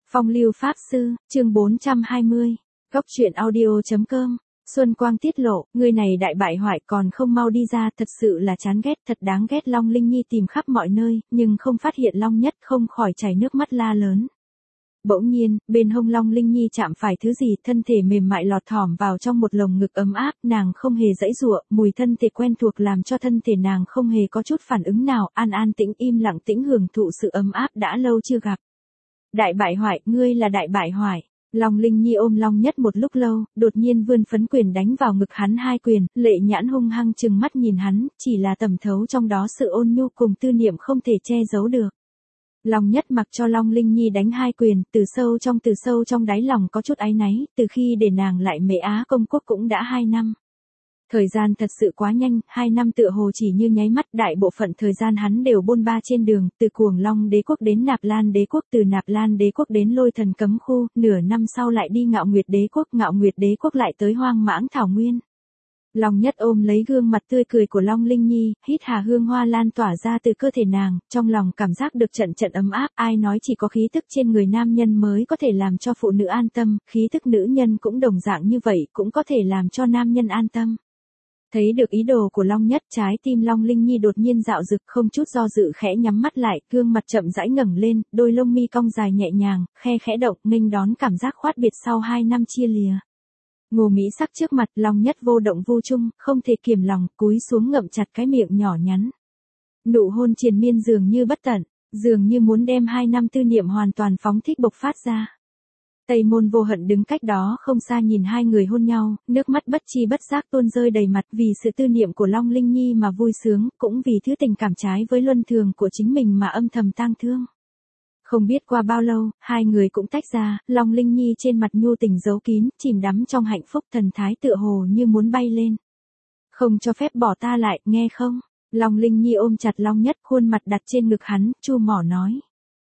Phong lưu pháp sư, chương 420. Góc truyện audio.com. Xuân Quang tiết lộ, người này đại bại hoại còn không mau đi ra, thật sự là chán ghét, thật đáng ghét. Long Linh Nhi tìm khắp mọi nơi, nhưng không phát hiện Long Nhất, không khỏi chảy nước mắt la lớn. Bỗng nhiên, bên hông Long Linh Nhi chạm phải thứ gì, thân thể mềm mại lọt thỏm vào trong một lồng ngực ấm áp, nàng không hề giãy giụa, mùi thân thể quen thuộc làm cho thân thể nàng không hề có chút phản ứng nào, an tĩnh im lặng tĩnh hưởng thụ sự ấm áp đã lâu chưa gặp. Đại bại hoại, ngươi là đại bại hoại. Long Linh Nhi ôm Long Nhất một lúc lâu, đột nhiên vươn phấn quyền đánh vào ngực hắn hai quyền, lệ nhãn hung hăng trừng mắt nhìn hắn, chỉ là tẩm thấu trong đó sự ôn nhu cùng tư niệm không thể che giấu được. Long Nhất mặc cho Long Linh Nhi đánh hai quyền, từ sâu trong đáy lòng có chút áy náy, từ khi để nàng lại Mễ Á công quốc cũng đã 2 năm. Thời gian thật sự quá nhanh, 2 năm tựa hồ chỉ như nháy mắt, đại bộ phận thời gian hắn đều bôn ba trên đường, từ Cuồng Long đế quốc đến Nạp Lan đế quốc, từ Nạp Lan đế quốc đến Lôi Thần cấm khu, nửa năm sau lại đi Ngạo Nguyệt đế quốc lại tới Hoang Mãng Thảo Nguyên. Long Nhất ôm lấy gương mặt tươi cười của Long Linh Nhi, hít hà hương hoa lan tỏa ra từ cơ thể nàng, trong lòng cảm giác được trận trận ấm áp, ai nói chỉ có khí tức trên người nam nhân mới có thể làm cho phụ nữ an tâm, khí tức nữ nhân cũng đồng dạng như vậy, cũng có thể làm cho nam nhân an tâm. Thấy được ý đồ của Long Nhất, trái tim Long Linh Nhi đột nhiên dạo dực, không chút do dự khẽ nhắm mắt lại, gương mặt chậm rãi ngẩng lên, đôi lông mi cong dài nhẹ nhàng, khe khẽ động, nghênh đón cảm giác khoát biệt sau 2 năm chia lìa. Ngô Mỹ sắc trước mặt, Long Nhất vô động vô chung, không thể kiềm lòng, cúi xuống ngậm chặt cái miệng nhỏ nhắn. Nụ hôn triền miên dường như bất tận, dường như muốn đem 2 năm tư niệm hoàn toàn phóng thích bộc phát ra. Tây Môn Vô Hận đứng cách đó không xa nhìn hai người hôn nhau, nước mắt bất chi bất giác tuôn rơi đầy mặt, vì sự tư niệm của Long Linh Nhi mà vui sướng, cũng vì thứ tình cảm trái với luân thường của chính mình mà âm thầm tang thương. Không biết qua bao lâu, hai người cũng tách ra, Long Linh Nhi trên mặt nhu tình giấu kín, chìm đắm trong hạnh phúc, thần thái tựa hồ như muốn bay lên. Không cho phép bỏ ta lại, nghe không? Long Linh Nhi ôm chặt Long Nhất, khuôn mặt đặt trên ngực hắn, chu mỏ nói.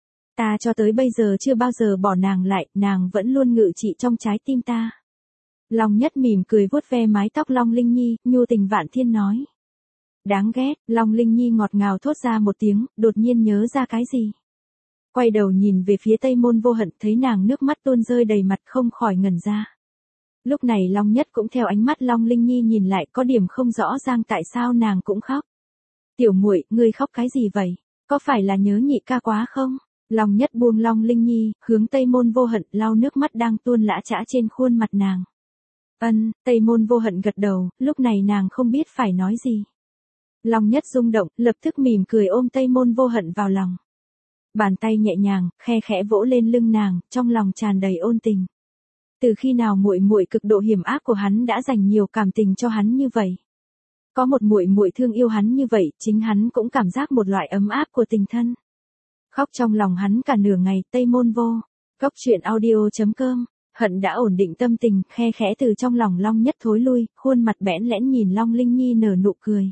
Ta cho tới bây giờ chưa bao giờ bỏ nàng lại, nàng vẫn luôn ngự trị trong trái tim ta. Long Nhất mỉm cười vuốt ve mái tóc Long Linh Nhi, nhu tình vạn thiên nói. Đáng ghét, Long Linh Nhi ngọt ngào thốt ra một tiếng, đột nhiên nhớ ra cái gì. Quay đầu nhìn về phía Tây Môn Vô Hận, thấy nàng nước mắt tuôn rơi đầy mặt, không khỏi ngẩn ra. Lúc này Long Nhất cũng theo ánh mắt Long Linh Nhi nhìn lại, có điểm không rõ ràng tại sao nàng cũng khóc. Tiểu muội, ngươi khóc cái gì vậy? Có phải là nhớ nhị ca quá không? Long Nhất buông Long Linh Nhi, hướng Tây Môn Vô Hận, lau nước mắt đang tuôn lã chã trên khuôn mặt nàng. Tây Môn Vô Hận gật đầu, lúc này nàng không biết phải nói gì. Long Nhất rung động, lập tức mỉm cười ôm Tây Môn Vô Hận vào lòng. Bàn tay nhẹ nhàng, khe khẽ vỗ lên lưng nàng, trong lòng tràn đầy ôn tình. Từ khi nào muội muội cực độ hiểm ác của hắn đã dành nhiều cảm tình cho hắn như vậy? Có một muội muội thương yêu hắn như vậy, chính hắn cũng cảm giác một loại ấm áp của tình thân. Khóc trong lòng hắn cả nửa ngày, Tây Môn Vô. Góc truyện audio.com. Hận đã ổn định tâm tình, khe khẽ từ trong lòng Long Nhất thối lui, khuôn mặt bẽn lẽn nhìn Long Linh Nhi nở nụ cười.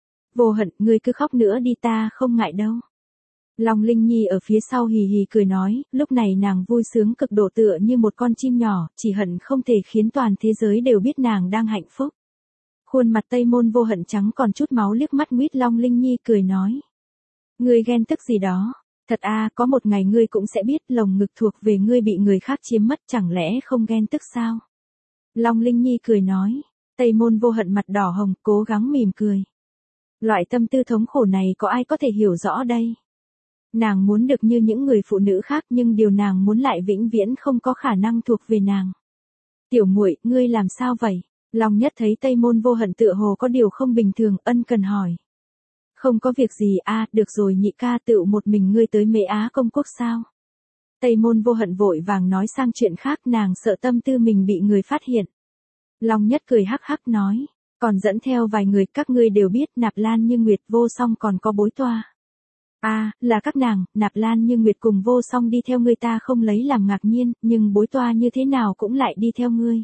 Vô Hận, ngươi cứ khóc nữa đi, ta không ngại đâu. Long Linh Nhi ở phía sau hì hì cười nói, lúc này nàng vui sướng cực độ tựa như một con chim nhỏ, chỉ hận không thể khiến toàn thế giới đều biết nàng đang hạnh phúc. Khuôn mặt Tây Môn Vô Hận trắng còn chút máu, liếc mắt nguyết Long Linh Nhi cười nói. Ngươi ghen tức gì đó? Thật à, có một ngày ngươi cũng sẽ biết, lồng ngực thuộc về ngươi bị người khác chiếm mất, chẳng lẽ không ghen tức sao? Long Linh Nhi cười nói. Tây Môn Vô Hận mặt đỏ hồng, cố gắng mỉm cười. Loại tâm tư thống khổ này có ai có thể hiểu rõ đây? Nàng muốn được như những người phụ nữ khác, nhưng điều nàng muốn lại vĩnh viễn không có khả năng thuộc về nàng. Tiểu muội, ngươi làm sao vậy? Long Nhất thấy Tây Môn Vô Hận tựa hồ có điều không bình thường, ân cần hỏi. Không có việc gì à, được rồi nhị ca, tựu một mình ngươi tới Mễ Á công quốc sao? Tây Môn Vô Hận vội vàng nói sang chuyện khác, nàng sợ tâm tư mình bị người phát hiện. Long Nhất cười hắc hắc nói, còn dẫn theo vài người, các ngươi đều biết, Nạp Lan Như Nguyệt, Vô Song còn có Bối Toa. À, là các nàng, Nạp Lan Như Nguyệt cùng Vô Song đi theo ngươi, ta không lấy làm ngạc nhiên, nhưng Bối Toa như thế nào cũng lại đi theo ngươi.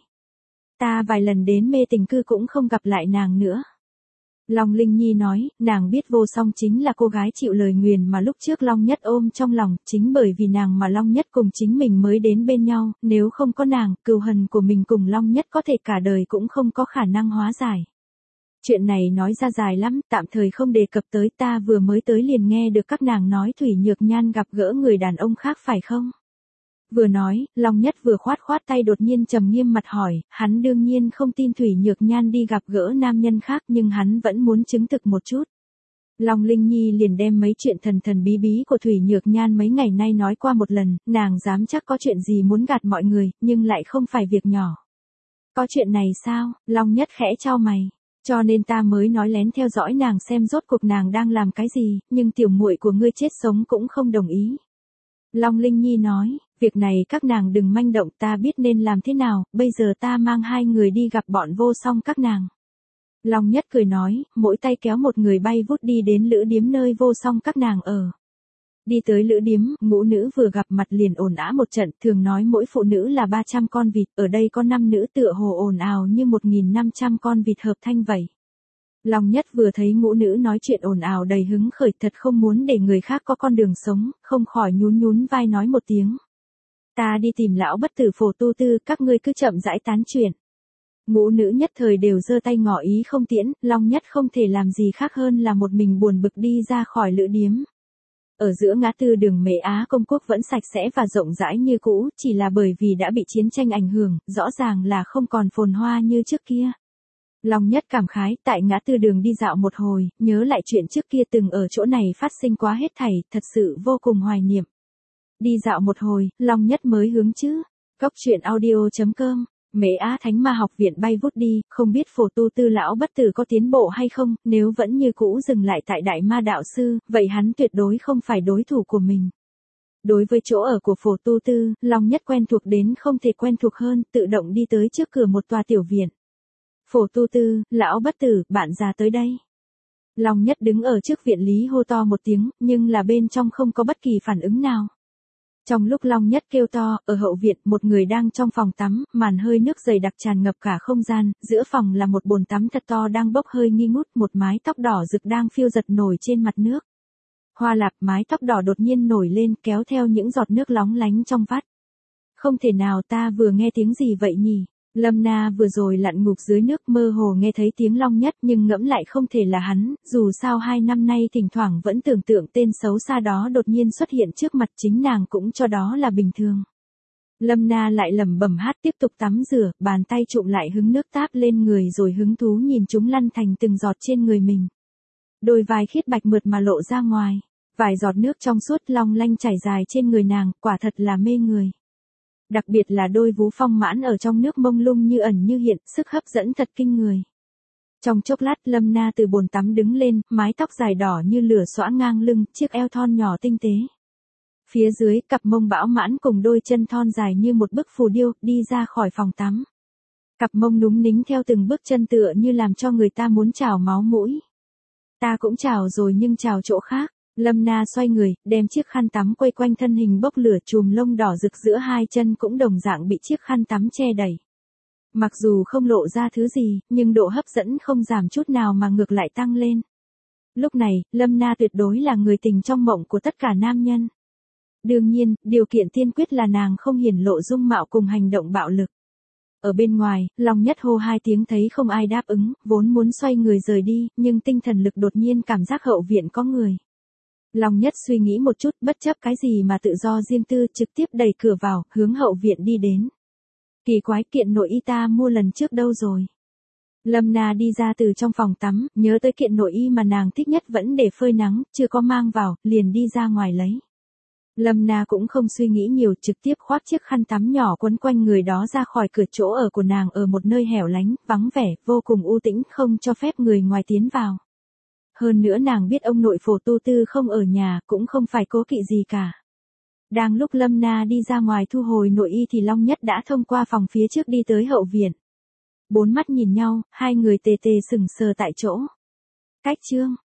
Ta vài lần đến Mê Tình Cư cũng không gặp lại nàng nữa. Long Linh Nhi nói, nàng biết Vô Song chính là cô gái chịu lời nguyền mà lúc trước Long Nhất ôm trong lòng, chính bởi vì nàng mà Long Nhất cùng chính mình mới đến bên nhau, nếu không có nàng, cừu hận của mình cùng Long Nhất có thể cả đời cũng không có khả năng hóa giải. Chuyện này nói ra dài lắm, tạm thời không đề cập tới, ta vừa mới tới liền nghe được các nàng nói Thủy Nhược Nhan gặp gỡ người đàn ông khác phải không? Vừa nói, Long Nhất vừa khoát khoát tay đột nhiên trầm nghiêm mặt hỏi, hắn đương nhiên không tin Thủy Nhược Nhan đi gặp gỡ nam nhân khác nhưng hắn vẫn muốn chứng thực một chút. Long Linh Nhi liền đem mấy chuyện thần thần bí bí của Thủy Nhược Nhan mấy ngày nay nói qua một lần, nàng dám chắc có chuyện gì muốn gạt mọi người, nhưng lại không phải việc nhỏ. Có chuyện này sao? Long Nhất khẽ chau mày. Cho nên ta mới nói lén theo dõi nàng xem rốt cuộc nàng đang làm cái gì, nhưng tiểu muội của ngươi chết sống cũng không đồng ý. Long Linh Nhi nói, việc này các nàng đừng manh động, ta biết nên làm thế nào, bây giờ ta mang hai người đi gặp bọn vô song các nàng. Long Nhất cười nói, mỗi tay kéo một người bay vút đi đến lữ điếm nơi vô song các nàng ở. Đi tới lữ điếm, ngũ nữ vừa gặp mặt liền ồn ào một trận, thường nói mỗi phụ nữ là 300 con vịt, ở đây có 5 nữ tựa hồ ồn ào như 1.500 con vịt hợp thanh vậy. Long Nhất vừa thấy ngũ nữ nói chuyện ồn ào đầy hứng khởi, thật không muốn để người khác có con đường sống, không khỏi nhún nhún vai nói một tiếng. Ta đi tìm lão bất tử Phổ Tu Tư, các ngươi cứ chậm rãi tán chuyện. Ngũ nữ nhất thời đều giơ tay ngỏ ý không tiễn, Long Nhất không thể làm gì khác hơn là một mình buồn bực đi ra khỏi lữ điếm. Ở giữa ngã tư đường Mễ Á Công Quốc vẫn sạch sẽ và rộng rãi như cũ, chỉ là bởi vì đã bị chiến tranh ảnh hưởng, rõ ràng là không còn phồn hoa như trước kia. Long Nhất cảm khái, tại ngã tư đường đi dạo một hồi, nhớ lại chuyện trước kia từng ở chỗ này phát sinh quá hết thảy, thật sự vô cùng hoài niệm. Đi dạo một hồi, Long Nhất mới hướng chứ. Cốc truyện audio.com Mễ Á Thánh Ma Học Viện bay vút đi, không biết Phổ Tu Tư lão bất tử có tiến bộ hay không, nếu vẫn như cũ dừng lại tại Đại Ma Đạo Sư, vậy hắn tuyệt đối không phải đối thủ của mình. Đối với chỗ ở của Phổ Tu Tư, Long Nhất quen thuộc đến không thể quen thuộc hơn, tự động đi tới trước cửa một tòa tiểu viện. Phổ Tu Tư, lão bất tử, bạn già tới đây. Long Nhất đứng ở trước viện lý hô to một tiếng, nhưng là bên trong không có bất kỳ phản ứng nào. Trong lúc Long Nhất kêu to, ở hậu viện, một người đang trong phòng tắm, màn hơi nước dày đặc tràn ngập cả không gian, giữa phòng là một bồn tắm thật to đang bốc hơi nghi ngút, một mái tóc đỏ rực đang phiêu giật nổi trên mặt nước. Hoa Lạp, mái tóc đỏ đột nhiên nổi lên, kéo theo những giọt nước lóng lánh trong vắt. Không thể nào, ta vừa nghe tiếng gì vậy nhỉ? Lâm Na vừa rồi lặn ngục dưới nước, mơ hồ nghe thấy tiếng Long Nhất nhưng ngẫm lại không thể là hắn, dù sao 2 năm nay thỉnh thoảng vẫn tưởng tượng tên xấu xa đó đột nhiên xuất hiện trước mặt, chính nàng cũng cho đó là bình thường. Lâm Na lại lẩm bẩm hát tiếp tục tắm rửa, bàn tay trụm lại hứng nước táp lên người rồi hứng thú nhìn chúng lăn thành từng giọt trên người mình. Đôi vai khiết bạch mượt mà lộ ra ngoài, vài giọt nước trong suốt long lanh chảy dài trên người nàng, quả thật là mê người. Đặc biệt là đôi vú phong mãn ở trong nước mông lung như ẩn như hiện, sức hấp dẫn thật kinh người. Trong chốc lát Lâm Na từ bồn tắm đứng lên, mái tóc dài đỏ như lửa xõa ngang lưng, chiếc eo thon nhỏ tinh tế. Phía dưới, cặp mông bão mãn cùng đôi chân thon dài như một bức phù điêu, đi ra khỏi phòng tắm. Cặp mông núng nính theo từng bước chân tựa như làm cho người ta muốn trào máu mũi. Ta cũng trào rồi nhưng trào chỗ khác. Lâm Na xoay người, đem chiếc khăn tắm quây quanh thân hình bốc lửa, chùm lông đỏ rực giữa hai chân cũng đồng dạng bị chiếc khăn tắm che đẩy. Mặc dù không lộ ra thứ gì, nhưng độ hấp dẫn không giảm chút nào mà ngược lại tăng lên. Lúc này, Lâm Na tuyệt đối là người tình trong mộng của tất cả nam nhân. Đương nhiên, điều kiện tiên quyết là nàng không hiển lộ dung mạo cùng hành động bạo lực. Ở bên ngoài, Long Nhất hô 2 tiếng thấy không ai đáp ứng, vốn muốn xoay người rời đi, nhưng tinh thần lực đột nhiên cảm giác hậu viện có người. Long Nhất suy nghĩ một chút, bất chấp cái gì mà tự do riêng tư, trực tiếp đẩy cửa vào, hướng hậu viện đi đến. Kỳ quái, kiện nội y ta mua lần trước đâu rồi? Lâm Na đi ra từ trong phòng tắm, nhớ tới kiện nội y mà nàng thích nhất vẫn để phơi nắng, chưa có mang vào, liền đi ra ngoài lấy. Lâm Na cũng không suy nghĩ nhiều, trực tiếp khoác chiếc khăn tắm nhỏ quấn quanh người đó ra khỏi cửa chỗ ở của nàng ở một nơi hẻo lánh, vắng vẻ, vô cùng u tĩnh, không cho phép người ngoài tiến vào. Hơn nữa nàng biết ông nội Phổ Tu Tư không ở nhà, cũng không phải cố kỵ gì cả. Đang lúc Lâm Na đi ra ngoài thu hồi nội y thì Long Nhất đã thông qua phòng phía trước đi tới hậu viện. 4 mắt nhìn nhau, hai người tề tề sững sờ tại chỗ. Cách chương